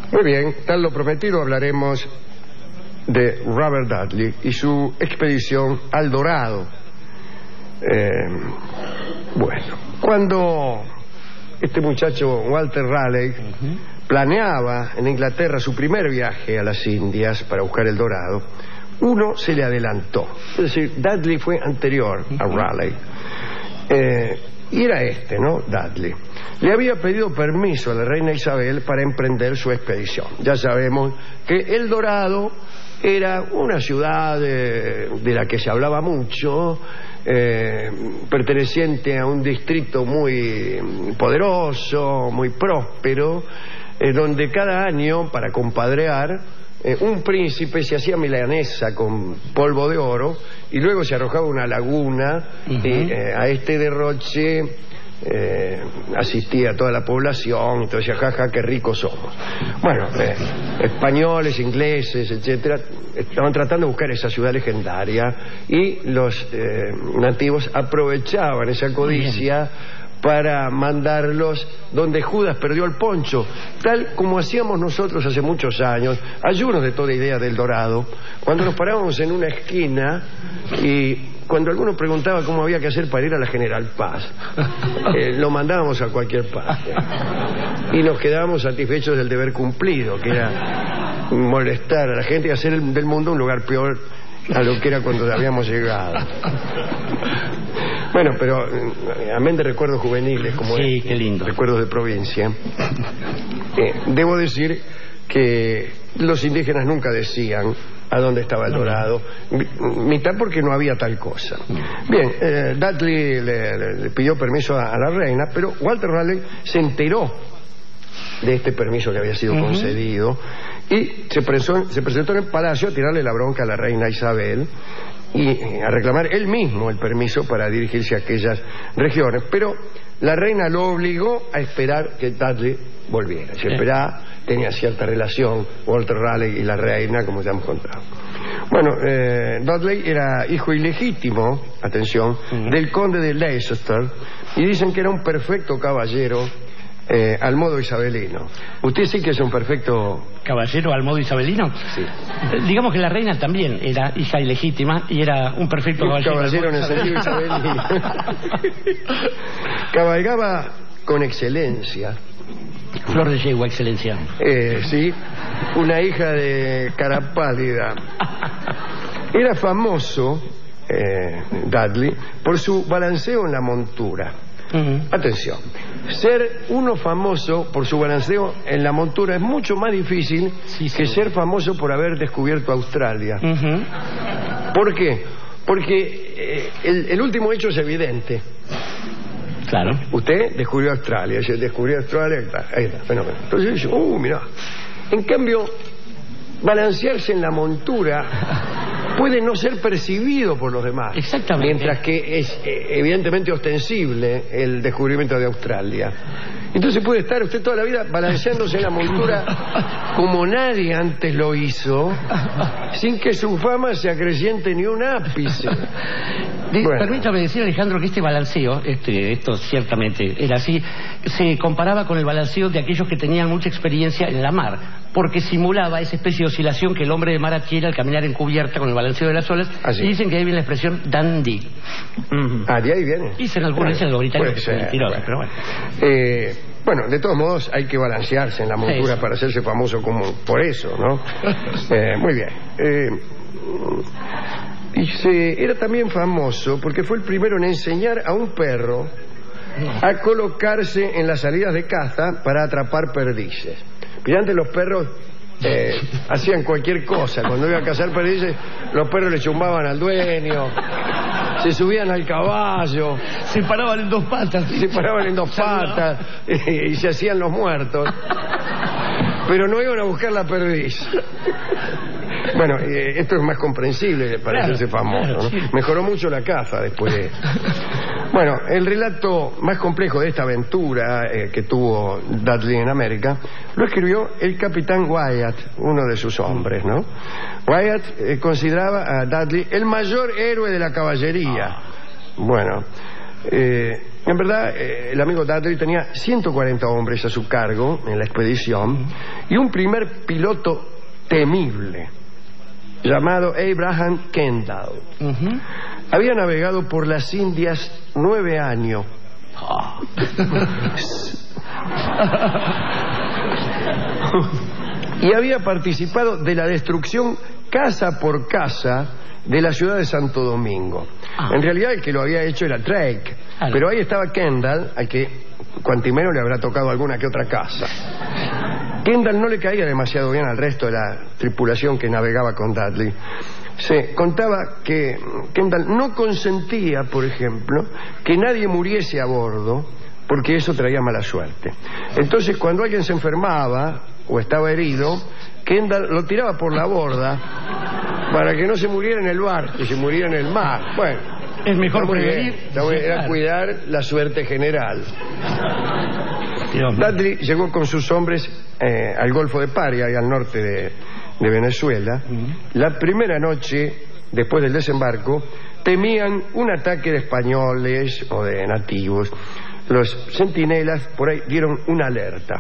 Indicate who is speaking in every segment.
Speaker 1: Muy bien, tal lo prometido, hablaremos de Robert Dudley y su expedición al Dorado. Bueno, cuando este muchacho Walter Raleigh planeaba en Inglaterra su primer viaje a las Indias para buscar el Dorado, uno se le adelantó. Es decir, Dudley fue anterior a Raleigh. Y era ¿no? Dudley. Le había pedido permiso a la reina Isabel para emprender su expedición. Ya sabemos que El Dorado era una ciudad de la que se hablaba mucho, perteneciente a un distrito muy poderoso, muy próspero, donde cada año, para compadrear, un príncipe se hacía milanesa con polvo de oro y luego se arrojaba una laguna y a este derroche asistía toda la población, entonces decía, jaja, qué ricos somos. Bueno, españoles, ingleses, etcétera, estaban tratando de buscar esa ciudad legendaria y los nativos aprovechaban esa codicia para mandarlos donde Judas perdió el poncho, tal como hacíamos nosotros hace muchos años, ayunos de toda idea del Dorado, cuando nos parábamos en una esquina y cuando alguno preguntaba cómo había que hacer para ir a la General Paz, lo mandábamos a cualquier parte y nos quedábamos satisfechos del deber cumplido, que era molestar a la gente y hacer del mundo un lugar peor a lo que era cuando habíamos llegado. Bueno, pero amén de recuerdos juveniles como
Speaker 2: sí, qué lindo.
Speaker 1: Recuerdos de provincia, debo decir que los indígenas nunca decían a dónde estaba el Dorado, mitad porque no había tal cosa. Bien, Dudley le pidió permiso a la reina, pero Walter Raleigh se enteró de este permiso que había sido concedido y se presentó en el palacio a tirarle la bronca a la reina Isabel y a reclamar él mismo el permiso para dirigirse a aquellas regiones, pero la reina lo obligó a esperar que Dudley volviera. Se esperaba, tenía cierta relación Walter Raleigh y la reina, como ya hemos contado. Bueno, Dudley era hijo ilegítimo, atención, del conde de Leicester, y dicen que era un perfecto caballero al modo isabelino. ¿Usted sí que es un perfecto
Speaker 2: caballero al modo isabelino?
Speaker 1: Sí.
Speaker 2: Digamos que la reina también era hija ilegítima y era un perfecto caballero
Speaker 1: en el sentido isabelino. Cabalgaba con excelencia.
Speaker 2: Flor de yegua, excelencia.
Speaker 1: Sí, una hija de cara pálida. Era famoso Dudley por su balanceo en la montura. Atención, ser uno famoso por su balanceo en la montura es mucho más difícil que ser famoso por haber descubierto Australia. ¿Por qué? Porque el último hecho es evidente.
Speaker 2: Claro.
Speaker 1: Usted descubrió Australia, yo descubrí Australia, ahí está, fenómeno. Entonces yo digo, mirá. En cambio, balancearse en la montura puede no ser percibido por los demás.
Speaker 2: Exactamente.
Speaker 1: Mientras que es evidentemente ostensible el descubrimiento de Australia. Entonces puede estar usted toda la vida balanceándose en la montura como nadie antes lo hizo, sin que su fama se acreciente ni un ápice. Bueno.
Speaker 2: Permítame decir, Alejandro, que este balanceo, esto ciertamente era así, se comparaba con el balanceo de aquellos que tenían mucha experiencia en la mar, porque simulaba esa especie de oscilación que el hombre de mar adquiere al caminar en cubierta con el balanceo de las olas. Y dicen que ahí viene la expresión dandy.
Speaker 1: De ahí viene.
Speaker 2: Dicen algunos, dicen los británicos que son mentirosos, pero bueno.
Speaker 1: Bueno, de todos modos hay que balancearse en la montura para hacerse famoso como por eso, ¿no? Muy bien. Era también famoso porque fue el primero en enseñar a un perro a colocarse en las salidas de caza para atrapar perdices. Pero antes los perros hacían cualquier cosa. Cuando iban a cazar perdices, los perros le chumbaban al dueño, se subían al caballo,
Speaker 2: se paraban en dos patas
Speaker 1: y se hacían los muertos, pero no iban a buscar la perdiz. Bueno, esto es más comprensible para hacerse famoso, ¿no? Sí. Mejoró mucho la caza después de... Bueno, el relato más complejo de esta aventura que tuvo Dudley en América lo escribió el capitán Wyatt, uno de sus hombres, ¿no? Wyatt consideraba a Dudley el mayor héroe de la caballería. Bueno, En verdad, el amigo Dudley tenía 140 hombres a su cargo en la expedición y un primer piloto temible llamado Abraham Kendall. Había navegado por las Indias 9 años. Y había participado de la destrucción casa por casa de la ciudad de Santo Domingo. En realidad el que lo había hecho era Drake, pero ahí estaba Kendall, al que cuantimeno le habrá tocado alguna que otra casa. Kendall no le caía demasiado bien al resto de la tripulación que navegaba con Dudley. Se contaba que Kendall no consentía, por ejemplo, que nadie muriese a bordo, porque eso traía mala suerte. Entonces, cuando alguien se enfermaba o estaba herido, Kendall lo tiraba por la borda para que no se muriera en el barco, que se muriera en el mar. Bueno,
Speaker 2: es mejor prevenir.
Speaker 1: Era cuidar la suerte general. Dudley llegó con sus hombres al Golfo de Paria, al norte de Venezuela. La primera noche, después del desembarco, temían un ataque de españoles o de nativos. Los centinelas por ahí dieron una alerta,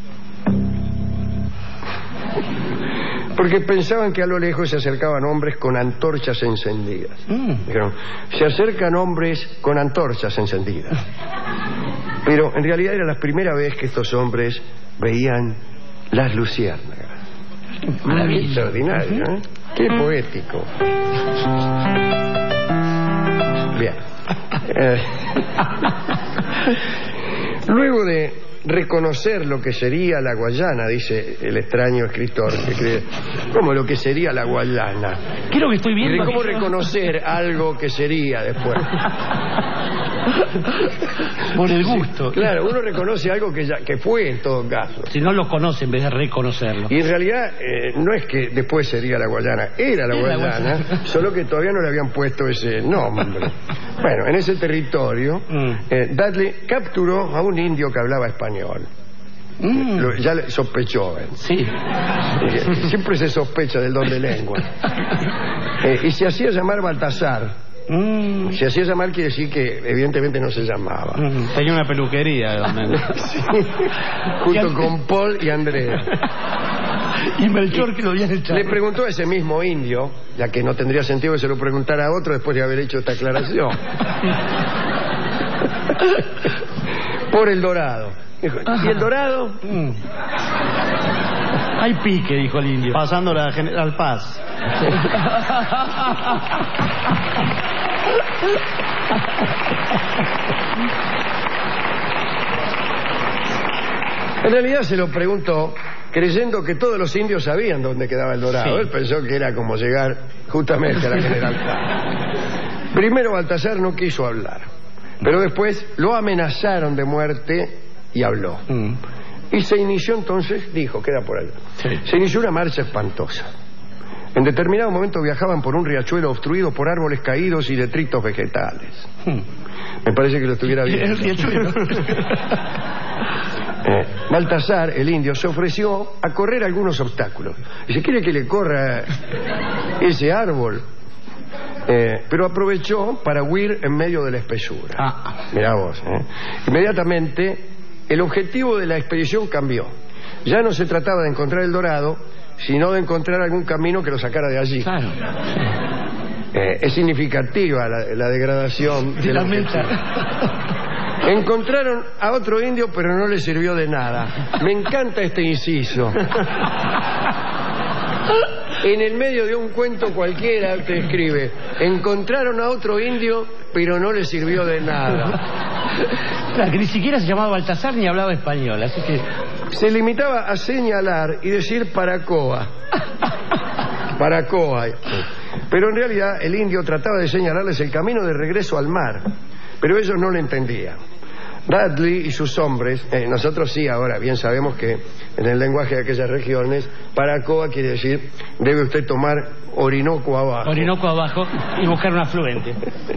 Speaker 1: porque pensaban que a lo lejos se acercaban hombres con antorchas encendidas. Dijeron, se acercan hombres con antorchas encendidas. Pero en realidad era la primera vez que estos hombres veían las luciérnagas. Extraordinario, ¿eh? Qué poético. Bien. Luego de reconocer lo que sería la Guayana, dice el extraño escritor que cree, ¿cómo lo que sería la Guayana?
Speaker 2: Creo que estoy viendo.
Speaker 1: ¿Cómo reconocer algo que sería después?
Speaker 2: Por el gusto.
Speaker 1: Sí, claro, uno reconoce algo que fue en todo caso.
Speaker 2: Si no lo conoce en vez de reconocerlo.
Speaker 1: Y en realidad no es que después sería la Guayana, era la Guayana, solo que todavía no le habían puesto ese nombre. Bueno, en ese territorio Dudley capturó a un indio que hablaba español. Ya sospechó él.
Speaker 2: Sí.
Speaker 1: Siempre se sospecha del don de lengua. Y se hacía llamar Baltasar. Se hacía llamar quiere decir que evidentemente no se llamaba.
Speaker 3: Tenía una peluquería.
Speaker 1: Sí, junto con Paul y Andrea.
Speaker 2: Y Melchor, que lo habían echado.
Speaker 1: Le preguntó a ese mismo indio, ya que no tendría sentido que se lo preguntara a otro después de haber hecho esta aclaración. Por El Dorado. Dijo, ¿y El Dorado?
Speaker 2: Hay pique, dijo el indio.
Speaker 3: Pasando la General Paz.
Speaker 1: En realidad se lo preguntó creyendo que todos los indios sabían dónde quedaba El Dorado.
Speaker 2: Sí.
Speaker 1: Él pensó que era como llegar justamente a la General Paz. Primero Baltasar no quiso hablar, pero después lo amenazaron de muerte y habló. Y se inició entonces, dijo, queda por ahí.
Speaker 2: Sí.
Speaker 1: Se inició una marcha espantosa. En determinado momento viajaban por un riachuelo obstruido por árboles caídos y detritos vegetales. Me parece que lo estuviera viendo.
Speaker 2: El riachuelo.
Speaker 1: Baltasar, el indio, se ofreció a correr algunos obstáculos. Dice, ¿quiere que le corra ese árbol? Pero aprovechó para huir en medio de la espesura. Mirá vos. Inmediatamente el objetivo de la expedición cambió. Ya no se trataba de encontrar El Dorado, sino de encontrar algún camino que lo sacara de allí.
Speaker 2: Claro.
Speaker 1: Es significativa la degradación
Speaker 2: De la meta.
Speaker 1: Encontraron a otro indio, pero no le sirvió de nada. Me encanta este inciso. En el medio de un cuento cualquiera te escribe, encontraron a otro indio, pero no le sirvió de nada.
Speaker 2: Claro, que ni siquiera se llamaba Baltasar ni hablaba español, así que...
Speaker 1: Se limitaba a señalar y decir Paracoa. Paracoa. Pero en realidad el indio trataba de señalarles el camino de regreso al mar, pero ellos no lo entendían. Dudley y sus hombres, nosotros sí ahora bien sabemos que en el lenguaje de aquellas regiones, Paracoa quiere decir, debe usted tomar Orinoco abajo.
Speaker 2: Orinoco abajo y buscar un afluente.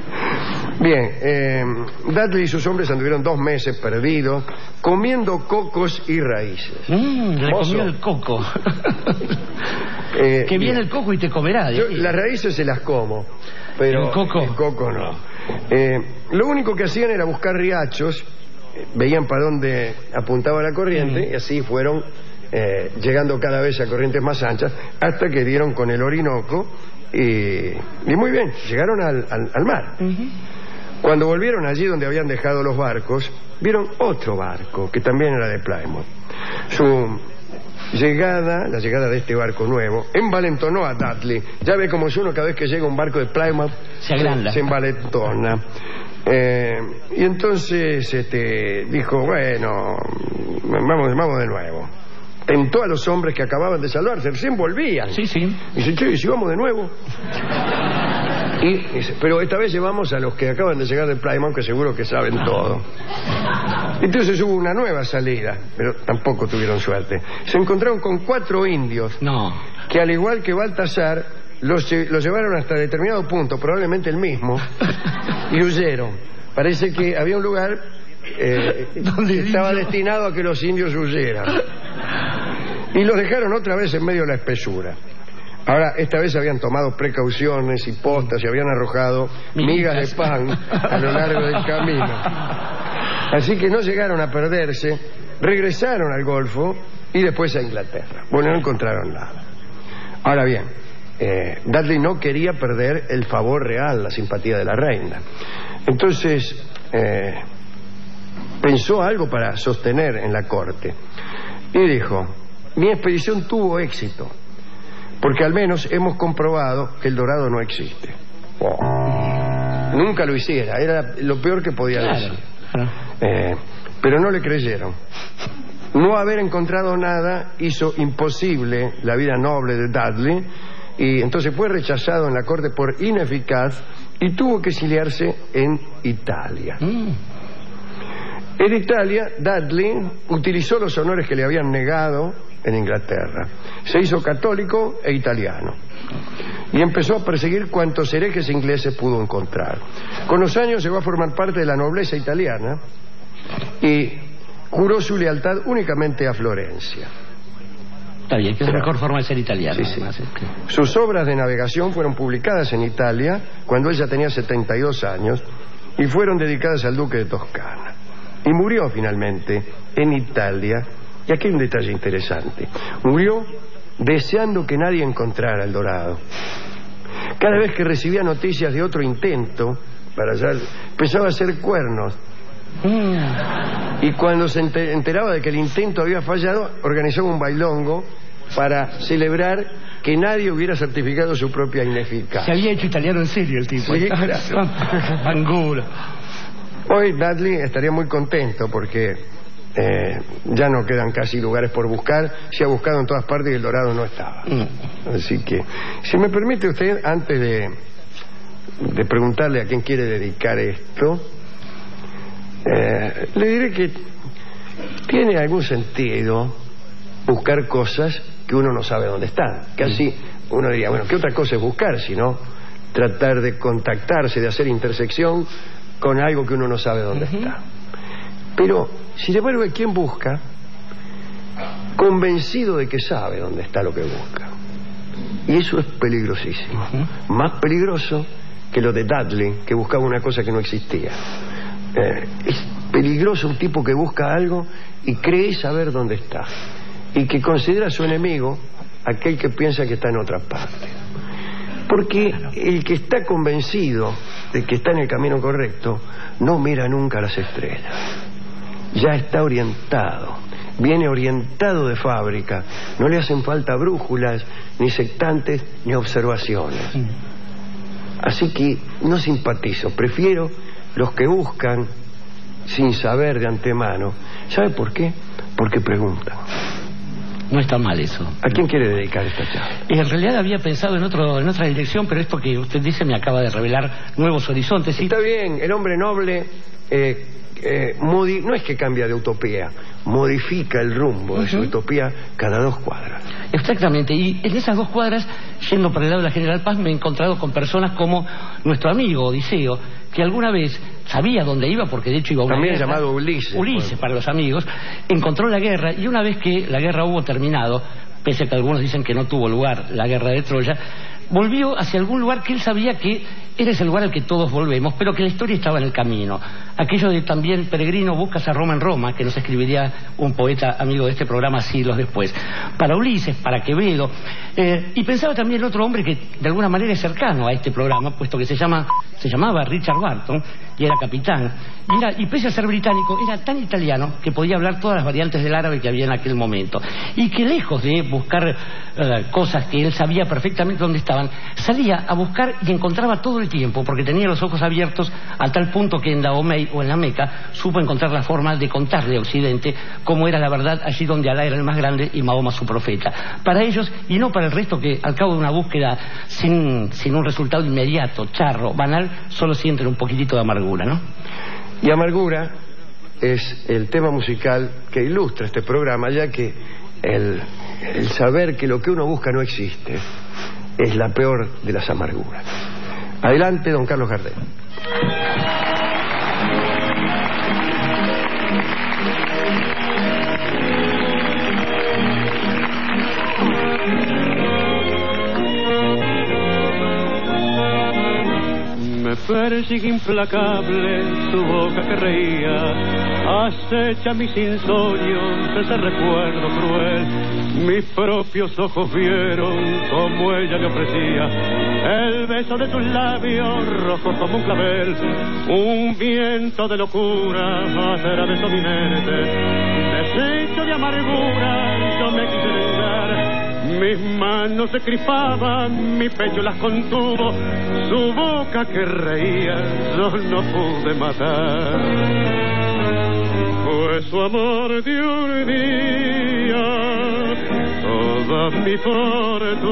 Speaker 1: Bien, Dudley y sus hombres anduvieron 2 meses perdidos, comiendo cocos y raíces.
Speaker 2: Le comió el coco. Que viene el coco y te comerá.
Speaker 1: Yo las raíces se las como, pero
Speaker 2: el coco
Speaker 1: no. Lo único que hacían era buscar riachos, veían para dónde apuntaba la corriente y así fueron llegando cada vez a corrientes más anchas hasta que dieron con el Orinoco y muy bien, llegaron al mar. Cuando volvieron allí donde habían dejado los barcos, vieron otro barco que también era de Plymouth. La llegada de este barco nuevo envalentonó a Dudley. Ya ve como es uno, cada vez que llega un barco de Plymouth
Speaker 2: se agranda,
Speaker 1: se envalentona. Y entonces dijo, bueno, vamos de nuevo. Tentó a los hombres que acababan de salvarse, recién volvían.
Speaker 2: Sí.
Speaker 1: Y dice, che, si vamos de nuevo. Y dice, pero esta vez llevamos a los que acaban de llegar de Plymouth, que seguro que saben todo. Entonces hubo una nueva salida, pero tampoco tuvieron suerte. Se encontraron con 4 indios que, al igual que Baltasar, los llevaron hasta determinado punto, probablemente el mismo, y huyeron. Parece que había un lugar que estaba destinado a que los indios huyeran. Y los dejaron otra vez en medio de la espesura. Ahora, esta vez habían tomado precauciones y postas y habían arrojado migas de pan a lo largo del camino. Así que no llegaron a perderse, regresaron al Golfo y después a Inglaterra. Bueno, no encontraron nada. Ahora bien, Dudley no quería perder el favor real, la simpatía de la reina. Entonces, pensó algo para sostener en la corte. Y dijo, mi expedición tuvo éxito, porque al menos hemos comprobado que el dorado no existe. Nunca lo hiciera, era lo peor que podía decir. Pero no le creyeron. No haber encontrado nada hizo imposible la vida noble de Dudley, y entonces fue rechazado en la corte por ineficaz y tuvo que exiliarse en Italia. En Italia, Dudley utilizó los honores que le habían negado en Inglaterra. Se hizo católico e italiano y empezó a perseguir cuantos herejes ingleses pudo encontrar. Con los años se va a formar parte de la nobleza italiana y juró su lealtad únicamente a Florencia.
Speaker 2: Está bien, que es la mejor forma de ser italiano.
Speaker 1: Sí. Sus obras de navegación fueron publicadas en Italia cuando él ya tenía 72 años y fueron dedicadas al duque de Toscana. Y murió finalmente en Italia. Y aquí hay un detalle interesante. Murió deseando que nadie encontrara el dorado. Cada vez que recibía noticias de otro intento para allá, empezaba a hacer cuernos. Y cuando se enteraba de que el intento había fallado, organizó un bailongo para celebrar que nadie hubiera certificado su propia ineficacia.
Speaker 2: Se había hecho italiano en serio el tipo.
Speaker 1: Sí, claro.
Speaker 2: Angulo.
Speaker 1: Hoy Dudley estaría muy contento porque ya no quedan casi lugares por buscar. Se ha buscado en todas partes y el dorado no estaba. Así que, si me permite usted, antes de preguntarle a quién quiere dedicar esto, le diré que tiene algún sentido buscar cosas que uno no sabe dónde están. Casi uno diría, bueno, ¿qué otra cosa es buscar sino tratar de contactarse, de hacer intersección con algo que uno no sabe dónde está? Pero, sin embargo, hay quien busca convencido de que sabe dónde está lo que busca. Y eso es peligrosísimo. Más peligroso que lo de Dudley, que buscaba una cosa que no existía. Es peligroso un tipo que busca algo y cree saber dónde está, y que considera a su enemigo aquel que piensa que está en otra parte. Porque el que está convencido de que está en el camino correcto no mira nunca las estrellas. Ya está orientado, viene orientado de fábrica. No le hacen falta brújulas, ni sectantes, ni observaciones. Así que no simpatizo, prefiero los que buscan sin saber de antemano. ¿Sabe por qué? Porque preguntan.
Speaker 2: No está mal eso.
Speaker 1: ¿A quién quiere dedicar esta charla?
Speaker 2: En realidad había pensado en otra dirección, pero esto que usted dice me acaba de revelar nuevos horizontes. ¿Sí?
Speaker 1: Está bien, el hombre noble no es que cambia de utopía, modifica el rumbo de su utopía cada 2 cuadras.
Speaker 2: Exactamente, y en esas 2 cuadras, yendo para el lado de la General Paz, me he encontrado con personas como nuestro amigo Odiseo, que alguna vez sabía dónde iba, porque de hecho iba a una
Speaker 1: también
Speaker 2: guerra.
Speaker 1: Llamado Ulises.
Speaker 2: Ulises, para los amigos. Encontró la guerra, y una vez que la guerra hubo terminado, pese a que algunos dicen que no tuvo lugar la guerra de Troya, volvió hacia algún lugar que él sabía que era ese lugar al que todos volvemos, pero que la historia estaba en el camino. Aquello de también peregrino buscas a Roma en Roma, que nos escribiría un poeta amigo de este programa siglos después. Para Ulises, para Quevedo, y pensaba también en otro hombre que de alguna manera es cercano a este programa, puesto que se llamaba Richard Barton, y era capitán, y pese a ser británico, era tan italiano que podía hablar todas las variantes del árabe que había en aquel momento, y que lejos de buscar cosas que él sabía perfectamente dónde estaban, salía a buscar y encontraba todo el tiempo, porque tenía los ojos abiertos a tal punto que en Dahomey o en la Meca supo encontrar la forma de contarle a Occidente cómo era la verdad allí donde Alá era el más grande y Mahoma su profeta. Para ellos, y no para el resto, que al cabo de una búsqueda sin un resultado inmediato, charro, banal, solo sienten un poquitito de amargura, ¿no?
Speaker 1: Y amargura es el tema musical que ilustra este programa, ya que el saber que lo que uno busca no existe es la peor de las amarguras. Adelante, don Carlos Gardel.
Speaker 4: Me persigue implacable su boca que reía, acecha mis insomnios, ese recuerdo cruel. Mis propios ojos vieron como ella le ofrecía el beso de sus labios rojos como un clavel. Un viento de locura atravesó mi mente, deshecho de amargura yo me quise vengar. Mis manos se crispaban, mi pecho las contuvo, su boca que reía yo no pude matar. Fue su amor de un día toda mi fortuna,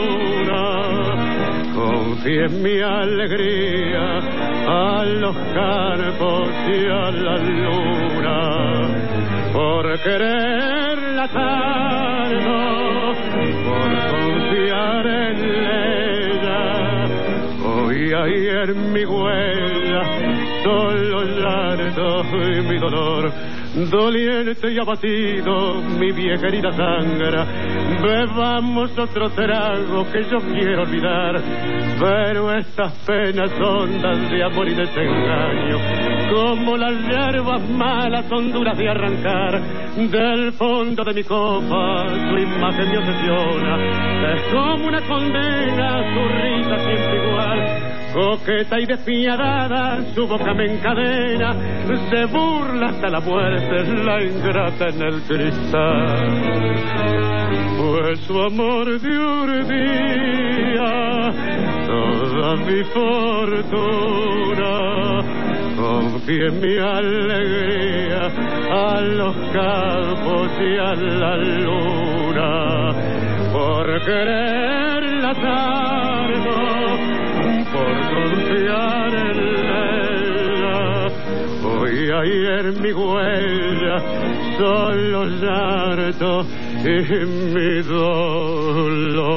Speaker 4: confié en mi alegría a los campos y a la luna, por quererla tanto, por confiar en ella. Hoy ayer mi huella, solo llanto y mi dolor, doliente y abatido, mi vieja herida sangra. Bebamos otro trago que yo quiero olvidar, pero estas penas hondas de amor y desengaño, como las hierbas malas son duras de arrancar. Del fondo de mi copa su imagen me obsesiona, es como una condena su risa siempre igual. Coqueta y despiadada, su boca me encadena, se burla hasta la muerte, la ingrata en el cristal. Fue su amor de un día toda mi fortuna, confié en mi alegría a los campos y a la luna, por quererla tanto, por confiar en ella. Hoy ayer mi huella, solo llanto y mi dolor.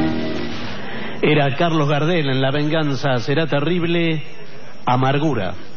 Speaker 3: Era Carlos Gardel en La venganza será terrible, amargura.